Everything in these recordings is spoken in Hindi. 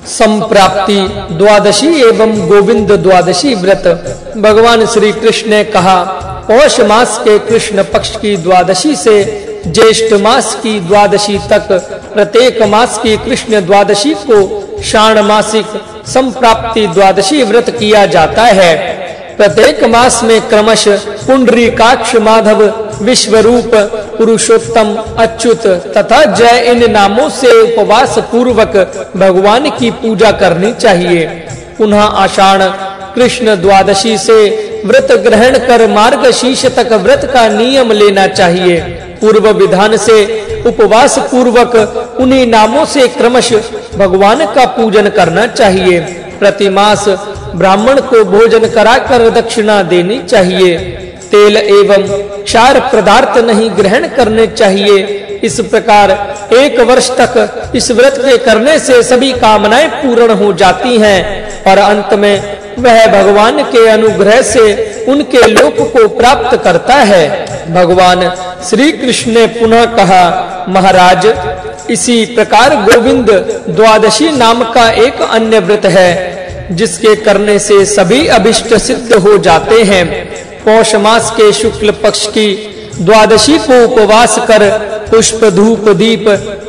संप्राप्ति द्वादशी एवं गोविंद द्वादशी व्रत। भगवान श्री कृष्ण ने कहा, पौष मास के कृष्ण पक्ष की द्वादशी से ज्येष्ठ मास की द्वादशी तक प्रत्येक मास की कृष्ण द्वादशी को षाण्मासिक संप्राप्ति द्वादशी व्रत किया जाता है। प्रत्येक मास में क्रमशः पुंडरीकाक्ष, माधव, विश्वरूप, पुरुषोत्तम, अच्युत तथा जय इन नामों से उपवास पूर्वक भगवान की पूजा करनी चाहिए। पुनः आषाढ़ कृष्ण द्वादशी से व्रत ग्रहण कर मार्गशीर्ष तक व्रत का नियम लेना चाहिए। पूर्व विधान से उपवास पूर्वक उन्हीं नामों से क्रमशः भगवान का पूजन करना चाहिए। प्रतिमास ब्राह्मण को भोजन कराकर दक्षिणा देनी चाहिए। तेल एवं क्षार पदार्थ नहीं ग्रहण करने चाहिए। इस प्रकार 1 वर्ष तक इस व्रत के करने से सभी कामनाएं पूर्ण हो जाती हैं और अंत में वह भगवान के अनुग्रह से उनके लोक को प्राप्त करता है। भगवान श्री कृष्ण ने पुनः कहा, महाराज, इसी प्रकार गोविंद द्वादशी नाम का एक अन्य व्रत है जिसके करने से सभी अभिष्ट सिद्ध हो जाते हैं। पौष मास के शुक्ल पक्ष की द्वादशी को उपवास कर पुष्प, धूप, दीप,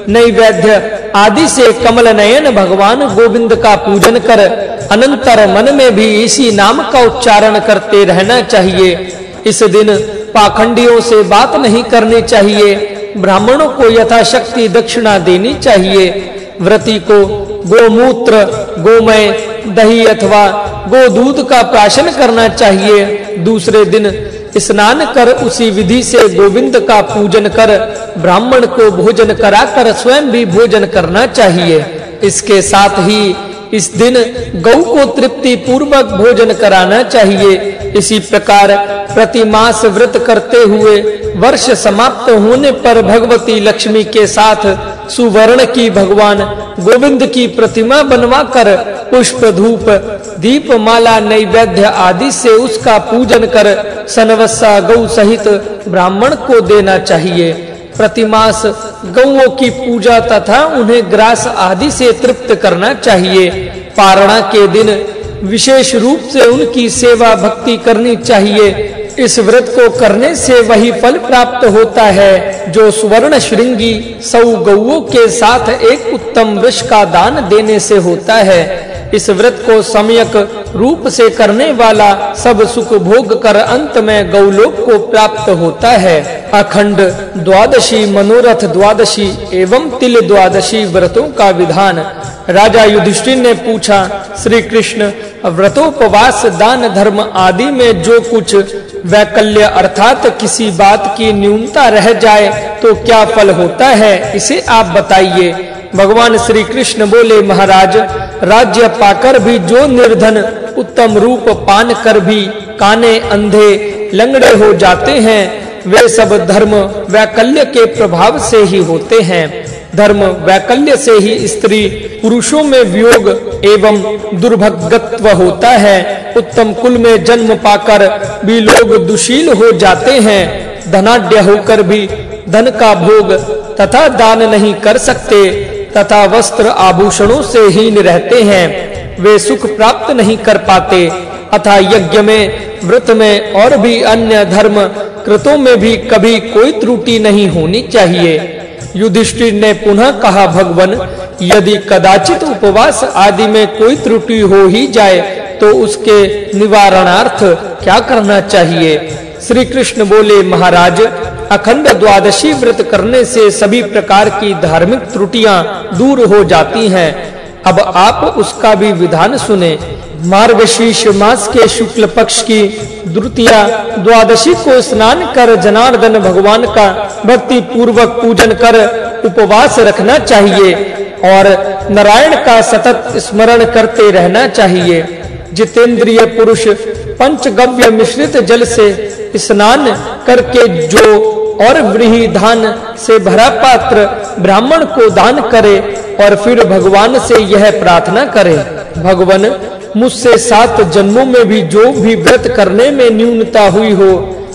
नैवेद्य आदि से कमल नयन भगवान गोविंद का पूजन कर अनंतर मन में भी इसी नाम का उच्चारण करते रहना चाहिए। इस दिन पाखंडियों से बात नहीं करनी चाहिए। ब्राह्मणों को यथाशक्ति दक्षिणा देनी चाहिए। व्रती को गोमूत्र, गोमय, दही अथवा गोदूध का प्राशन करना चाहिए। दूसरे दिन स्नान कर उसी विधि से गोविंद का पूजन कर ब्राह्मण को भोजन कराकर स्वयं भी भोजन करना चाहिए। इसके साथ ही इस दिन गौ को तृप्ति पूर्वक भोजन कराना चाहिए। इसी प्रकार प्रतिमास व्रत करते हुए वर्ष समाप्त होने पर भगवती लक्ष्मी के साथ सुवर्ण की भगवान गोविंद की प्रतिमा बनवाकर पुष्प, धूप, दीप, माला, नैवेद्य आदि से उसका पूजन कर सनवत्सा गौ सहित ब्राह्मण को देना चाहिए। प्रतिमास गौओं की पूजा तथा उन्हें ग्रास आदि से तृप्त करना चाहिए। पारणा के दिन विशेष रूप से उनकी सेवा भक्ति करनी चाहिए। इस व्रत को करने से वही फल प्राप्त होता है जो सुवर्ण श्रृंगी 100 गौओं के साथ एक उत्तम वृक्ष का दान देने से होता है। इस व्रत को सम्यक रूप से करने वाला सब सुख भोग कर अंत में गौलोक को प्राप्त होता है। अखंड द्वादशी, मनोरथ द्वादशी एवं तिल द्वादशी व्रतों का विधान। राजा युधिष्ठिर ने पूछा, श्री कृष्ण, व्रतोपवास, दान, धर्म आदि में जो कुछ वैकल्य अर्थात किसी बात की न्यूनता रह जाए तो क्या फल होता है, इसे आप बताइए। भगवान श्री कृष्ण बोले, महाराज, राज्य पाकर भी जो निर्धन उत्तम रूप पान कर भी काने, अंधे, लंगड़े हो जाते हैं, वे सब धर्म वैकल्य के प्रभाव से ही होते हैं। धर्म वैकल्य से ही स्त्री पुरुषों में वियोग एवं दुर्भगत्व होता है। उत्तम कुल में जन्म पाकर भी लोग दुशील हो जाते हैं। धनाढ्य होकर भी धन का भोग तथा दान नहीं कर सकते तथा वस्त्र आभूषणों से हीन रहते हैं। वे सुख प्राप्त नहीं कर पाते। अतः यज्ञ में, व्रत में और भी अन्य धर्म कृतों में भी कभी कोई त्रुटि नहीं होनी चाहिए। युधिष्ठिर ने पुनः कहा, भगवन, यदि कदाचित उपवास आदि में कोई त्रुटि हो ही जाए तो उसके निवारणार्थ क्या करना चाहिए? श्री कृष्ण बोले, महाराज, अखंड द्वादशी व्रत करने से सभी प्रकार की धार्मिक त्रुटियां दूर हो जाती हैं। अब आप उसका भी विधान सुने। मार्गशीर्ष मास के शुक्ल पक्ष की द्वितीया द्वादशी को स्नान कर जनार्दन भगवान का भक्ति पूर्वक पूजन कर उपवास रखना चाहिए और नारायण का सतत स्मरण करते रहना चाहिए। जितेंद्रिय पुरुष पंचगव्य मिश्रित जल से स्नान करके जो और व्रीहिधान से भरा पात्र ब्राह्मण को दान करे और फिर भगवान से यह प्रार्थना करे, भगवन, मुझसे 7 जन्मों में भी जो भी व्रत करने में न्यूनता हुई हो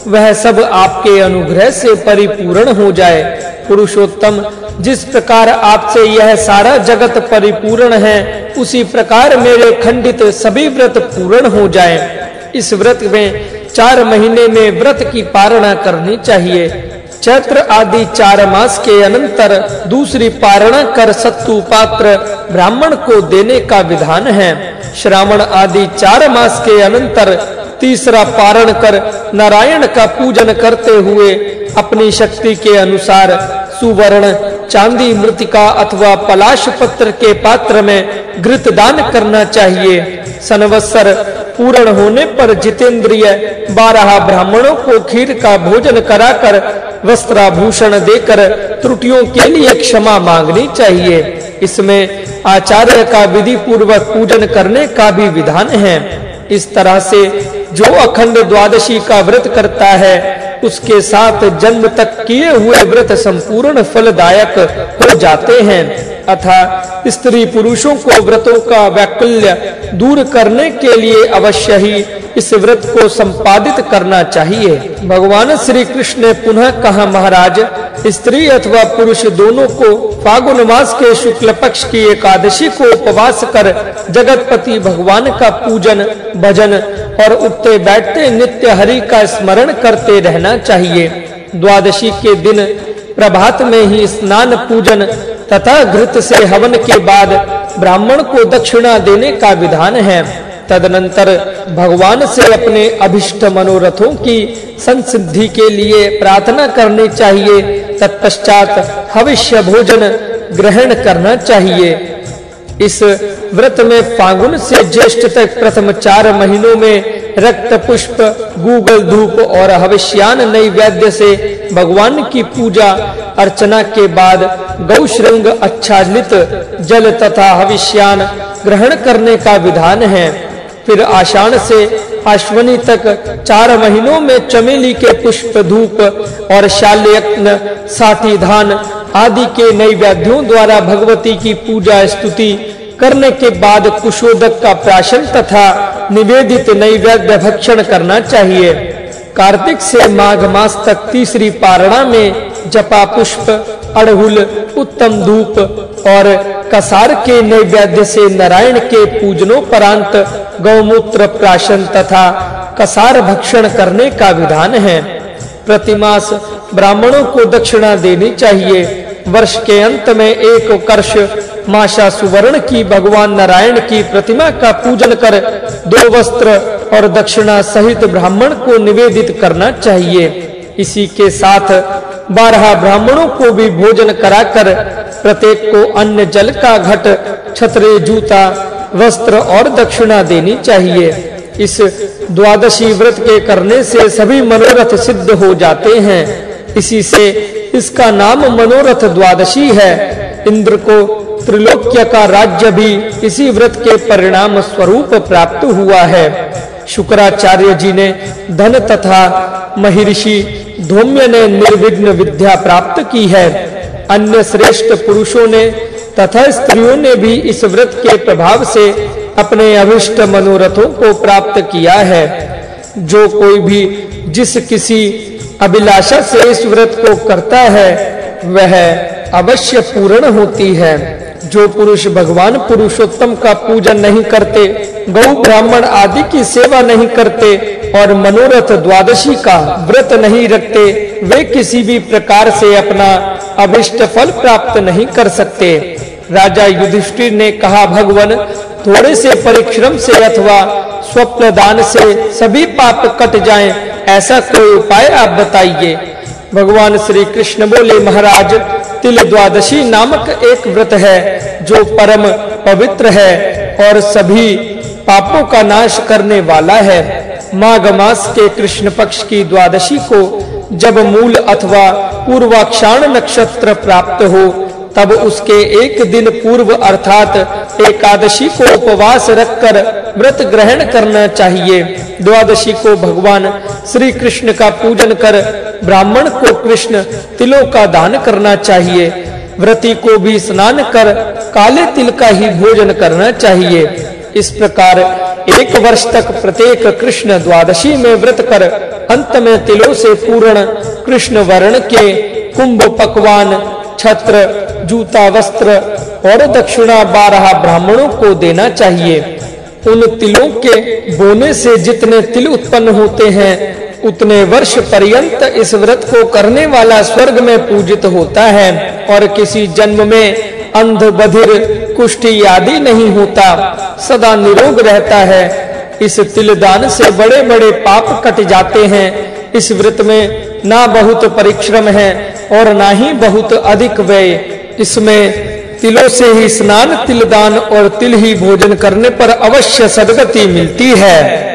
वह सब आपके अनुग्रह से परिपूर्ण हो जाए। पुरुषोत्तम, जिस प्रकार आपसे यह सारा जगत परिपूर्ण है, उसी प्रकार मेरे खंडित सभी व्रत पूर्ण हो जाएं। इस व्रत में 4 महीने में व्रत की पारणा करनी चाहिए। चैत्र आदि 4 मास के अनंतर दूसरी पारणा कर सत्तु पात्र ब्राह्मण को देने का विधान है। श्रावण आदि 4 मास के अनंतर तीसरा पारण कर नारायण का पूजन करते हुए अपनी शक्ति के अनुसार सुवर्ण, चांदी, मृतिका अथवा पलाश पत्र के पात्र में घृत दान करना चाहिए। संवत्सर पूर्ण होने पर जितेंद्रिय 12 ब्राह्मणों को खीर का भोजन कराकर वस्त्राभूषण देकर त्रुटियों के लिए क्षमा मांगनी चाहिए। इसमें आचार्य का विधि पूर्वक पूजन करने का भी विधान है। इस तरह से जो अखंड द्वादशी का व्रत करता है, उसके साथ जन्म तक किए हुए व्रत संपूर्ण फलदायक हो जाते हैं। अथा स्त्री पुरुषों को व्रतों का वैकल्य दूर करने के लिए अवश्य ही इस व्रत को संपादित करना चाहिए। भगवान श्री कृष्ण ने पुनः कहा, महाराज, स्त्री अथवा पुरुष दोनों को फागुन मास के शुक्ल पक्ष की एकादशी को उपवास कर जगतपति भगवान का पूजन, भजन और उठते बैठते नित्य हरि का स्मरण करते रहना चाहिए। द्वादशी के दिन प्रभात में ही स्नान, पूजन तथा घृत से हवन के बाद ब्राह्मण को दक्षिणा देने का विधान है। तदनंतर भगवान से अपने अभिष्ट मनोरथों की संसिद्धि के लिए प्रार्थना करनी चाहिए। तत्पश्चात हविष्य भोजन ग्रहण करना चाहिए। इस व्रत में फागुन से ज्येष्ठ तक प्रथम 4 महीनों में रक्त पुष्प, गूगल धूप और हविष्यान नैवेद्य से भगवान की पूजा अर्चना के बाद गौश्रृंग आच्छादित जल तथा हविष्यान ग्रहण करने का विधान है। फिर आषाढ़ से अश्विनी तक 4 महीनों में चमेली के पुष्प, धूप और शाल्ययज्ञ, साठी धान आदि के नैवेद्यों द्वारा भगवती की पूजा स्तुति करने के बाद कुशोदक का प्राशन तथा निवेदित नैवेद्य भक्षण करना चाहिए। कार्तिक से माघ मास तक तीसरी पारणा में जपा पुष्प, अड़हुल, उत्तम धूप और कसार के नैवेद्य से नारायण के पूजनोपरांत गौमूत्र प्राशन तथा कसार भक्षण करने का विधान है। प्रतिमास ब्राह्मणों को दक्षिणा देनी चाहिए। वर्ष के अंत में 1 वर्ष माशा सुवर्ण की भगवान नारायण की प्रतिमा का पूजन कर 2 वस्त्र और दक्षिणा सहित ब्राह्मण को निवेदित करना चाहिए। इसी के साथ 12 ब्राह्मणों को भी भोजन कराकर प्रत्येक को अन्न, जल का घट, छत्र, जूता, वस्त्र और दक्षिणा देनी चाहिए। इस द्वादशी व्रत के करने से सभी मनोरथ सिद्ध हो जाते हैं। इसी से इसका नाम मनोरथ द्वादशी है। इंद्र को त्रिलोक्य का राज्य भी इसी व्रत के परिणाम स्वरूप प्राप्त हुआ है। शुक्राचार्य जी ने धन तथा महर्षि धौम्य ने निर्विघ्न विद्या प्राप्त की है। अन्य श्रेष्ठ पुरुषों ने तथा स्त्रियों ने भी इस व्रत के प्रभाव से अपने अभिष्ट मनोरथों को प्राप्त किया है। जो कोई भी जिस किसी अभिलाषा से इस व्रत को करता है, वह अवश्य पूर्ण होती है। जो पुरुष भगवान पुरुषोत्तम का पूजन नहीं करते, गौ ब्राह्मण आदि की सेवा नहीं करते और मनोरथ द्वादशी का व्रत नहीं रखते, वे किसी भी प्रकार से अपना अभिष्ट फल प्राप्त नहीं कर सकते। राजा युधिष्ठिर ने कहा, भगवान, थोड़े से परिश्रम से अथवा स्वप्न दान से सभी पाप कट जाएं, ऐसा कोई उपाय आप बताइए। भगवान श्री कृष्ण बोले, महाराज, तिल द्वादशी नामक एक व्रत है जो परम पवित्र है और सभी पापों का नाश करने वाला है। माघ मास के कृष्ण पक्ष की द्वादशी को जब मूल अथवा पूर्वाषाढ़ नक्षत्र प्राप्त हो, तब उसके 1 दिन पूर्व अर्थात एकादशी को उपवास रखकर व्रत ग्रहण करना चाहिए। द्वादशी को भगवान श्री कृष्ण का पूजन कर ब्राह्मण को कृष्ण तिलों का दान करना चाहिए। व्रती को भी स्नान कर काले तिल का ही भोजन करना चाहिए। इस प्रकार 1 वर्ष तक प्रत्येक कृष्ण द्वादशी में व्रत कर अंत में तिलों से पूर्ण कृष्ण वर्ण के कुंभ, पकवान, छत्र, जूता, वस्त्र और दक्षिणा 12 ब्राह्मणों को देना चाहिए। उन तिलों के बोने से जितने तिल उत्पन्न होते हैं उतने वर्ष पर्यंत इस व्रत को करने वाला स्वर्ग में पूजित होता है और किसी जन्म में अंध, बधिर, कुष्ठी आदि नहीं होता, सदा निरोग रहता है। इस तिल दान से बड़े-बड़े पाप कट जाते हैं। इस व्रत में ना बहुत परिश्रम है और ना ही बहुत अधिक व्यय। इसमें तिलों से ही स्नान, तिल दान और तिल ही भोजन करने पर अवश्य सद्गति मिलती है।